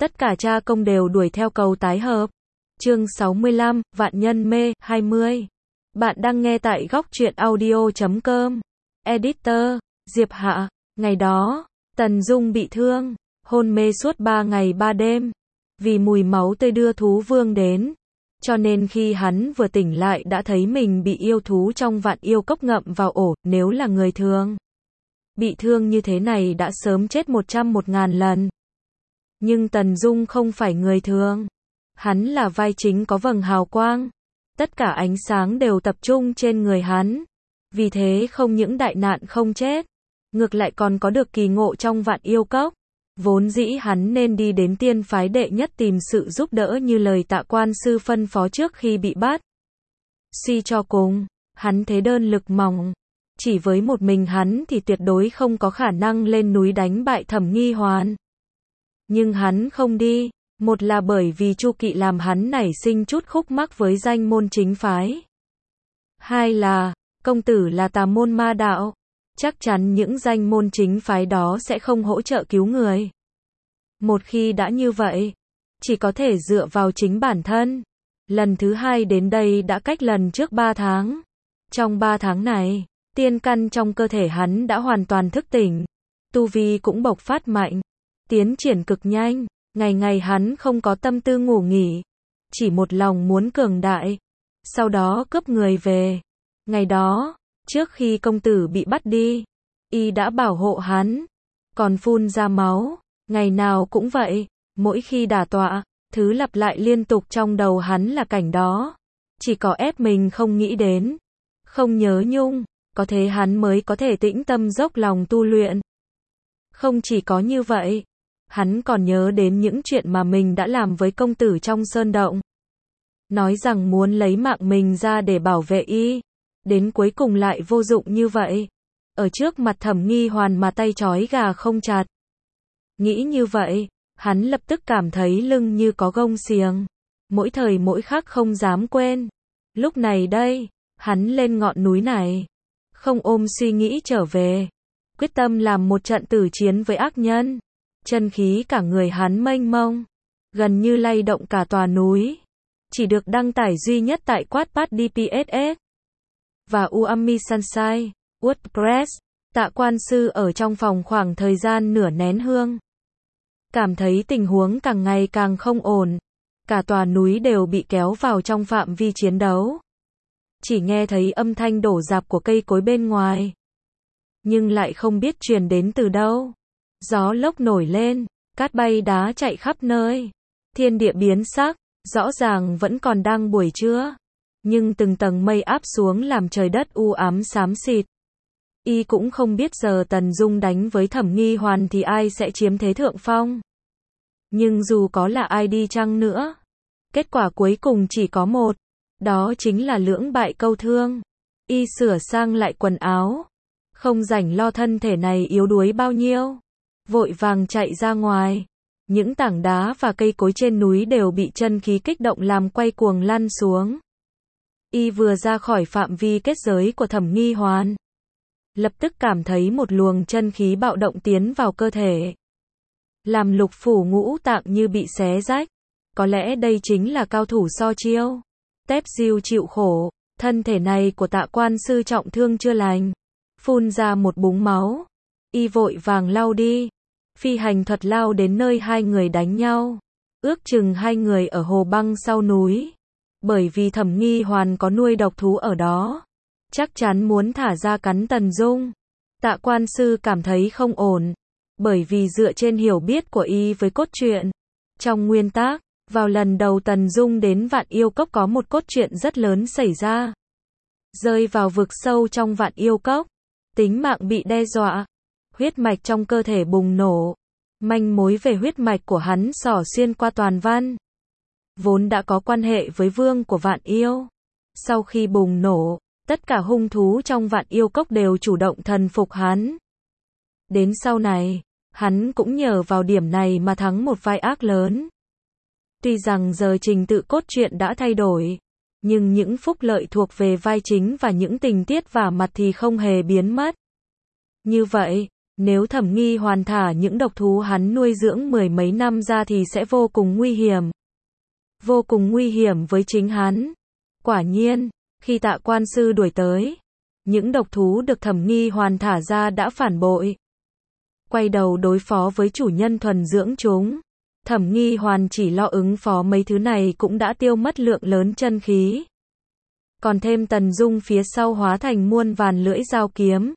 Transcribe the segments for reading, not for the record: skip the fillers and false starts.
Tất cả cha công đều đuổi theo cầu tái hợp. Chương 65, Vạn Nhân Mê, 20. Bạn đang nghe tại góc truyện audio.com. Editor, Diệp Hạ. Ngày đó, Tần Dung bị thương, hôn mê suốt 3 ngày 3 đêm. Vì mùi máu tươi đưa thú vương đến. Cho nên khi hắn vừa tỉnh lại đã thấy mình bị yêu thú trong vạn yêu cốc ngậm vào ổ, nếu là người thường. Bị thương như thế này đã sớm chết 100.000 lần. Nhưng Tần Dung không phải người thường. Hắn là vai chính có vầng hào quang. Tất cả ánh sáng đều tập trung trên người hắn. Vì thế không những đại nạn không chết, ngược lại còn có được kỳ ngộ trong vạn yêu cốc. Vốn dĩ hắn nên đi đến tiên phái đệ nhất tìm sự giúp đỡ như lời Tạ Quan Sư phân phó trước khi bị bắt. Suy cho cùng, hắn thế đơn lực mỏng. Chỉ với một mình hắn thì tuyệt đối không có khả năng lên núi đánh bại Thẩm Nghi Hoàn. Nhưng hắn không đi, một là bởi vì Chu Kỵ làm hắn nảy sinh chút khúc mắc với danh môn chính phái. Hai là, công tử là tà môn ma đạo. Chắc chắn những danh môn chính phái đó sẽ không hỗ trợ cứu người. Một khi đã như vậy, chỉ có thể dựa vào chính bản thân. Lần thứ hai đến đây đã cách lần trước 3 tháng. Trong 3 tháng này, tiên căn trong cơ thể hắn đã hoàn toàn thức tỉnh. Tu vi cũng bộc phát mạnh. Tiến triển cực nhanh. Ngày ngày hắn không có tâm tư ngủ nghỉ. Chỉ một lòng muốn cường đại. Sau đó cướp người về. Ngày đó, trước khi công tử bị bắt đi, y đã bảo hộ hắn. Còn phun ra máu. Ngày nào cũng vậy. Mỗi khi đả tọa, thứ lặp lại liên tục trong đầu hắn là cảnh đó. Chỉ có ép mình không nghĩ đến, không nhớ nhung, có thế hắn mới có thể tĩnh tâm dốc lòng tu luyện. Không chỉ có như vậy, hắn còn nhớ đến những chuyện mà mình đã làm với công tử trong sơn động. Nói rằng muốn lấy mạng mình ra để bảo vệ y. Đến cuối cùng lại vô dụng như vậy. Ở trước mặt Thẩm Nghi Hoàn mà tay trói gà không chặt. Nghĩ như vậy, hắn lập tức cảm thấy lưng như có gông xiềng. Mỗi thời mỗi khắc không dám quên. Lúc này đây, hắn lên ngọn núi này. Không ôm suy nghĩ trở về. Quyết tâm làm một trận tử chiến với ác nhân. Chân khí cả người hắn mênh mông. Gần như lay động cả tòa núi. Chỉ được đăng tải duy nhất tại Wattpad DPSS. Và Uami Sunshine, WordPress. Tạ Quan Sư ở trong phòng khoảng thời gian nửa nén hương. Cảm thấy tình huống càng ngày càng không ổn. Cả tòa núi đều bị kéo vào trong phạm vi chiến đấu. Chỉ nghe thấy âm thanh đổ rạp của cây cối bên ngoài. Nhưng lại không biết truyền đến từ đâu. Gió lốc nổi lên, cát bay đá chạy khắp nơi. Thiên địa biến sắc, rõ ràng vẫn còn đang buổi trưa. Nhưng từng tầng mây áp xuống làm trời đất u ám xám xịt. Y cũng không biết giờ Tần Dung đánh với Thẩm Nghi Hoàn thì ai sẽ chiếm thế thượng phong. Nhưng dù có là ai đi chăng nữa, kết quả cuối cùng chỉ có một. Đó chính là lưỡng bại câu thương. Y sửa sang lại quần áo. Không rảnh lo thân thể này yếu đuối bao nhiêu. Vội vàng chạy ra ngoài. Những tảng đá và cây cối trên núi đều bị chân khí kích động làm quay cuồng lăn xuống. Y vừa ra khỏi phạm vi kết giới của Thẩm Nghi Hoàn, lập tức cảm thấy một luồng chân khí bạo động tiến vào cơ thể. Làm lục phủ ngũ tạng như bị xé rách. Có lẽ đây chính là cao thủ so chiêu. Tép diêu chịu khổ. Thân thể này của Tạ Quan Sư trọng thương chưa lành. Phun ra một búng máu. Y vội vàng lao đi. Phi hành thuật lao đến nơi hai người đánh nhau. Ước chừng hai người ở hồ băng sau núi. Bởi vì Thẩm Nghi Hoàn có nuôi độc thú ở đó. Chắc chắn muốn thả ra cắn Tần Dung. Tạ Quan Sư cảm thấy không ổn. Bởi vì dựa trên hiểu biết của y với cốt truyện. Trong nguyên tác, vào lần đầu Tần Dung đến Vạn Yêu Cốc có một cốt truyện rất lớn xảy ra. Rơi vào vực sâu trong Vạn Yêu Cốc. Tính mạng bị đe dọa. Huyết mạch trong cơ thể bùng nổ. Manh mối về huyết mạch của hắn xỏ xuyên qua toàn văn. Vốn đã có quan hệ với vương của Vạn Yêu. Sau khi bùng nổ, tất cả hung thú trong Vạn Yêu Cốc đều chủ động thần phục hắn. Đến sau này, hắn cũng nhờ vào điểm này mà thắng một vai ác lớn. Tuy rằng giờ trình tự cốt truyện đã thay đổi, nhưng những phúc lợi thuộc về vai chính và những tình tiết vả mặt thì không hề biến mất. Như vậy, Nếu Thẩm Nghi Hoàn thả những độc thú hắn nuôi dưỡng mười mấy năm ra thì sẽ vô cùng nguy hiểm. Vô cùng nguy hiểm với chính hắn. Quả nhiên, khi Tạ Quan Sư đuổi tới, những độc thú được Thẩm Nghi Hoàn thả ra đã phản bội. Quay đầu đối phó với chủ nhân thuần dưỡng chúng. Thẩm Nghi Hoàn chỉ lo ứng phó mấy thứ này cũng đã tiêu mất lượng lớn chân khí. Còn thêm Tần Dung phía sau hóa thành muôn vàn lưỡi dao kiếm.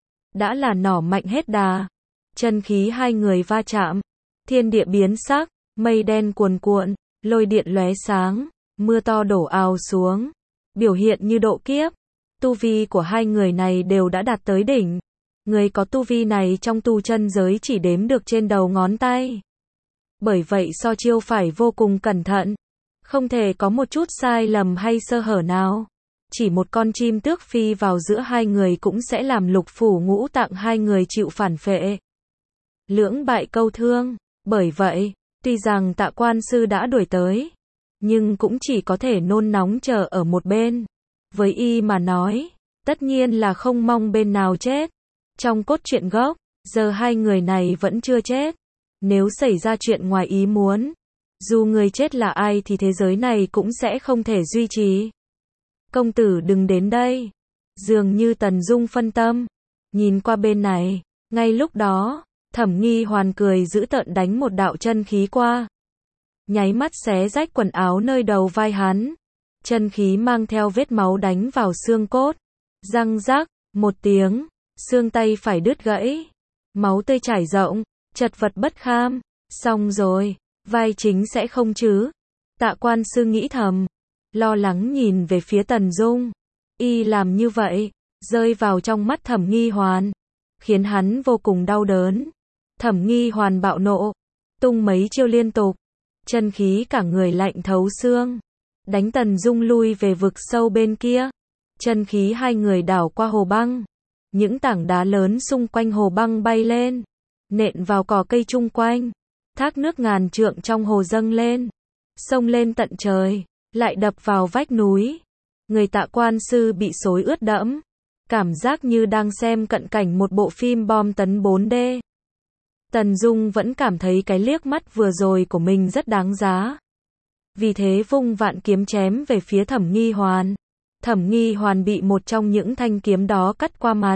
Đã là nỏ mạnh hết đà. Chân khí hai người va chạm. Thiên địa biến sắc, mây đen cuồn cuộn, lôi điện lóe sáng, mưa to đổ ào xuống. Biểu hiện như độ kiếp. Tu vi của hai người này đều đã đạt tới đỉnh. Người có tu vi này trong tu chân giới chỉ đếm được trên đầu ngón tay. Bởi vậy so chiêu phải vô cùng cẩn thận. Không thể có một chút sai lầm hay sơ hở nào. Chỉ một con chim tước phi vào giữa hai người cũng sẽ làm lục phủ ngũ tạng hai người chịu phản phệ. Lưỡng bại câu thương. Bởi vậy, tuy rằng Tạ Quan Sư đã đuổi tới, nhưng cũng chỉ có thể nôn nóng chờ ở một bên. Với y mà nói, tất nhiên là không mong bên nào chết. Trong cốt truyện gốc, giờ hai người này vẫn chưa chết. Nếu xảy ra chuyện ngoài ý muốn, dù người chết là ai thì thế giới này cũng sẽ không thể duy trì. Công tử đừng đến đây. Dường như Tần Dung phân tâm. Nhìn qua bên này, ngay lúc đó, Thẩm Nghi Hoàn cười dữ tợn đánh một đạo chân khí qua. Nháy mắt xé rách quần áo nơi đầu vai hắn. Chân khí mang theo vết máu đánh vào xương cốt. Răng rắc, một tiếng, xương tay phải đứt gãy. Máu tươi chảy rộng, chật vật bất kham. Xong rồi, vai chính sẽ không chứ? Tạ Quan Sư nghĩ thầm. Lo lắng nhìn về phía Tần Dung. Y làm như vậy, rơi vào trong mắt Thẩm Nghi Hoàn, khiến hắn vô cùng đau đớn. Thẩm Nghi Hoàn bạo nộ, tung mấy chiêu liên tục, chân khí cả người lạnh thấu xương, đánh Tần Dung lui về vực sâu bên kia. Chân khí hai người đảo qua hồ băng, những tảng đá lớn xung quanh hồ băng bay lên, nện vào cỏ cây chung quanh. Thác nước ngàn trượng trong hồ dâng lên, xông lên tận trời, lại đập vào vách núi. Người Tạ Quan Sư bị xối ướt đẫm, cảm giác như đang xem cận cảnh một bộ phim bom tấn 4D. Tần Dung vẫn cảm thấy cái liếc mắt vừa rồi của mình rất đáng giá. Vì thế vung vạn kiếm chém về phía Thẩm Nghi Hoàn. Thẩm Nghi Hoàn bị một trong những thanh kiếm đó cắt qua mặt.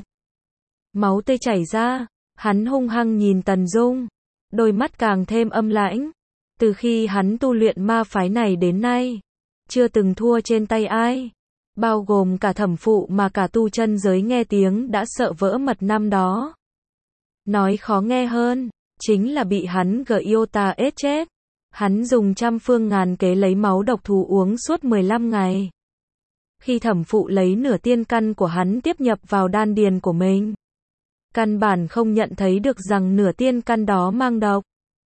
Máu tươi chảy ra, hắn hung hăng nhìn Tần Dung, đôi mắt càng thêm âm lãnh. Từ khi hắn tu luyện ma phái này đến nay, chưa từng thua trên tay ai, bao gồm cả thẩm phụ mà cả tu chân giới nghe tiếng đã sợ vỡ mật năm đó. Nói khó nghe hơn, chính là bị hắn Giota ết chết. Hắn dùng trăm phương ngàn kế lấy máu độc thú uống suốt 15 ngày. Khi thẩm phụ lấy nửa tiên căn của hắn tiếp nhập vào đan điền của mình, căn bản không nhận thấy được rằng nửa tiên căn đó mang độc.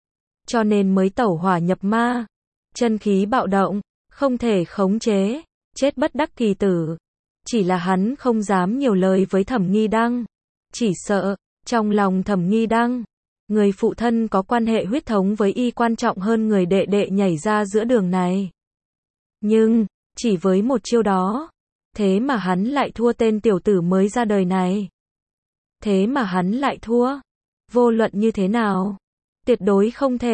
Cho nên mới tẩu hỏa nhập ma. Chân khí bạo động, không thể khống chế, chết bất đắc kỳ tử. Chỉ là hắn không dám nhiều lời với Thẩm Nghi Đăng. Chỉ sợ, trong lòng Thẩm Nghi Đăng, người phụ thân có quan hệ huyết thống với y quan trọng hơn người đệ đệ nhảy ra giữa đường này. Nhưng, chỉ với một chiêu đó, thế mà hắn lại thua tên tiểu tử mới ra đời này. Thế mà hắn lại thua. Vô luận như thế nào, tuyệt đối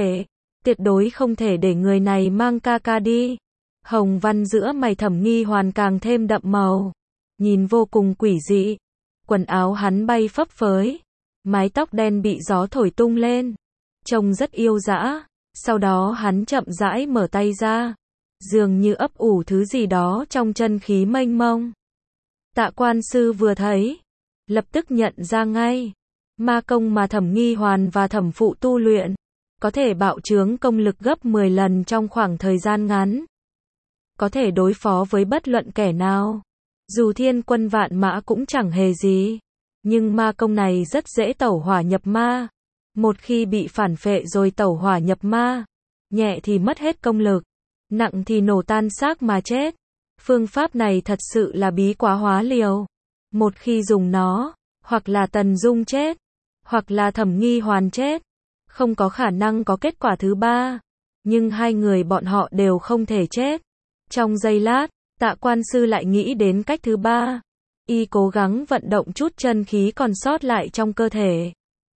không thể để người này mang ca ca đi. Hồng văn giữa mày Thẩm Nghi Hoàn càng thêm đậm màu, nhìn vô cùng quỷ dị. Quần áo hắn bay phấp phới, mái tóc đen bị gió thổi tung lên, trông rất yêu dã. Sau đó hắn chậm rãi mở tay ra, dường như ấp ủ thứ gì đó trong chân khí mênh mông. Tạ Quan Sư vừa thấy, lập tức nhận ra ngay, ma công mà Thẩm Nghi Hoàn và thẩm phụ tu luyện, có thể bạo trướng công lực gấp 10 lần trong khoảng thời gian ngắn. Có thể đối phó với bất luận kẻ nào. Dù thiên quân vạn mã cũng chẳng hề gì. Nhưng ma công này rất dễ tẩu hỏa nhập ma. Một khi bị phản phệ rồi tẩu hỏa nhập ma, nhẹ thì mất hết công lực, nặng thì nổ tan xác mà chết. Phương pháp này thật sự là bí quá hóa liều. Một khi dùng nó, hoặc là Tần Dung chết, hoặc là Thẩm Nghi Hoàn chết. Không có khả năng có kết quả thứ ba. Nhưng hai người bọn họ đều không thể chết. Trong giây lát, Tạ Quan Sư lại nghĩ đến cách thứ ba. Y cố gắng vận động chút chân khí còn sót lại trong cơ thể.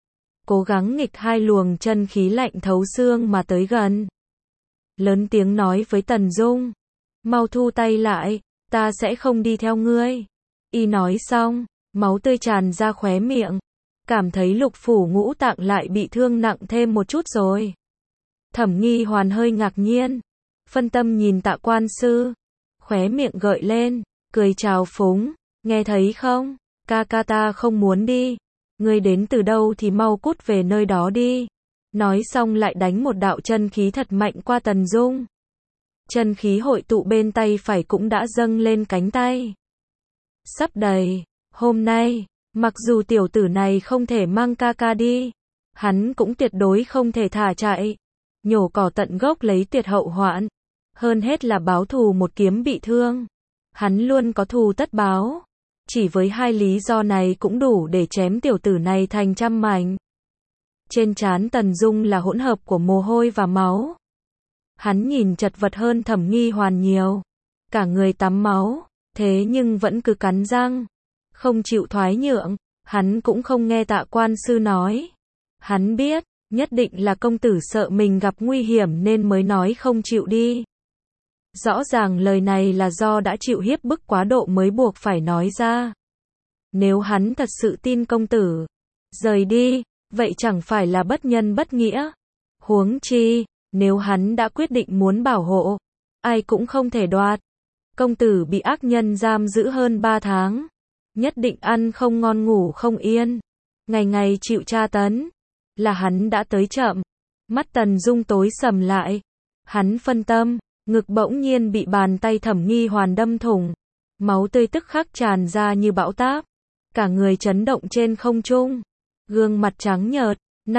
cố gắng nghịch hai luồng chân khí lạnh thấu xương mà tới gần. Lớn tiếng nói với Tần Dung, mau thu tay lại, ta sẽ không đi theo ngươi. Y nói xong, máu tươi tràn ra khóe miệng, cảm thấy lục phủ ngũ tạng lại bị thương nặng thêm một chút rồi. Thẩm Nghi Hoàn hơi ngạc nhiên, phân tâm nhìn Tạ quan sư, khóe miệng gợi lên, cười trào phúng, nghe thấy không, ca ca ta không muốn đi, ngươi đến từ đâu thì mau cút về nơi đó đi. Nói xong lại đánh một đạo chân khí thật mạnh qua Tần Dung. Chân khí hội tụ bên tay phải cũng đã dâng lên cánh tay. Sắp đầy, hôm nay, mặc dù tiểu tử này không thể mang ca ca đi, hắn cũng tuyệt đối không thể thả chạy. Nhổ cỏ tận gốc lấy tuyệt hậu hoạn. Hơn hết là báo thù một kiếm bị thương. Hắn luôn có thù tất báo. Chỉ với hai lý do này cũng đủ để chém tiểu tử này thành trăm mảnh. Trên trán Tần Dung là hỗn hợp của mồ hôi và máu. Hắn nhìn chật vật hơn Thẩm Nghi Hoàn nhiều. Cả người tắm máu, thế nhưng vẫn cứ cắn răng. Không chịu thoái nhượng, hắn cũng không nghe Tạ quan sư nói. Hắn biết, nhất định là công tử sợ mình gặp nguy hiểm nên mới nói không chịu đi. Rõ ràng lời này là do đã chịu hiếp bức quá độ mới buộc phải nói ra. Nếu hắn thật sự tin công tử, rời đi, vậy chẳng phải là bất nhân bất nghĩa. Huống chi, nếu hắn đã quyết định muốn bảo hộ, ai cũng không thể đoạt. Công tử bị ác nhân giam giữ hơn 3 tháng. Nhất định ăn không ngon ngủ không yên. Ngày ngày chịu tra tấn. Là hắn đã tới chậm. Mắt Tần Dung tối sầm lại. Hắn phân tâm, ngực bỗng nhiên bị bàn tay Thẩm Nghi Hoàn đâm thủng. Máu tươi tức khắc tràn ra như bão táp. Cả người chấn động trên không trung. Gương mặt trắng nhợt,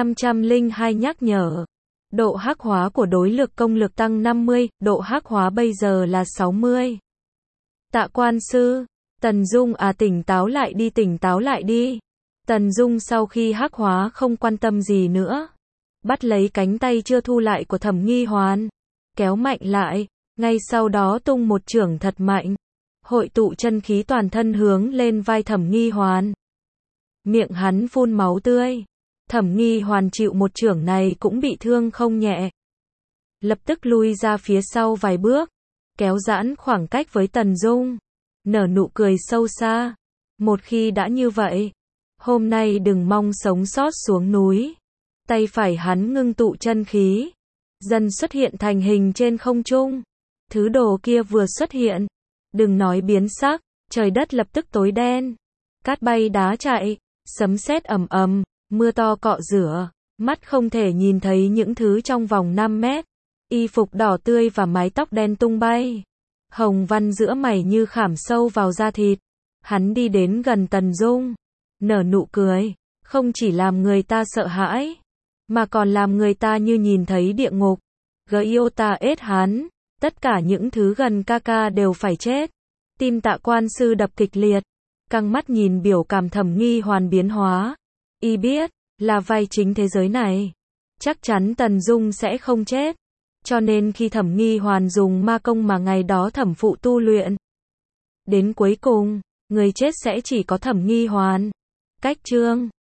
502 nhắc nhở. Độ hắc hóa của đối lực công lực tăng 50, độ hắc hóa bây giờ là 60. Tạ quan sư, Tần Dung tỉnh táo lại đi. Tần Dung sau khi hắc hóa không quan tâm gì nữa. Bắt lấy cánh tay chưa thu lại của Thẩm Nghi Hoàn. Kéo mạnh lại, ngay sau đó tung một chưởng thật mạnh. Hội tụ chân khí toàn thân hướng lên vai Thẩm Nghi Hoàn. Miệng hắn phun máu tươi. Thẩm Nghi Hoàn chịu một chưởng này cũng bị thương không nhẹ. Lập tức lui ra phía sau vài bước. Kéo giãn khoảng cách với Tần Dung. Nở nụ cười sâu xa. Một khi đã như vậy, hôm nay đừng mong sống sót xuống núi. Tay phải hắn ngưng tụ chân khí. Dần xuất hiện thành hình trên không trung. Thứ đồ kia vừa xuất hiện. Đừng nói biến sắc, trời đất lập tức tối đen. Cát bay đá chạy, sấm sét ầm ầm, mưa to cọ rửa. Mắt không thể nhìn thấy những thứ trong vòng 5 mét. Y phục đỏ tươi và mái tóc đen tung bay. Hồng văn giữa mày như khảm sâu vào da thịt. Hắn đi đến gần Tần Dung. Nở nụ cười. Không chỉ làm người ta sợ hãi, mà còn làm người ta như nhìn thấy địa ngục. Giota ết hắn. Tất cả những thứ gần ca ca đều phải chết. Tim Tạ quan sư đập kịch liệt. Căng mắt nhìn biểu cảm Thẩm Nghi Hoàn biến hóa. Y biết, là vai chính thế giới này. Chắc chắn Tần Dung sẽ không chết. Cho nên khi Thẩm Nghi Hoàn dùng ma công mà ngày đó thẩm phụ tu luyện, đến cuối cùng, người chết sẽ chỉ có Thẩm Nghi Hoàn. Cách chương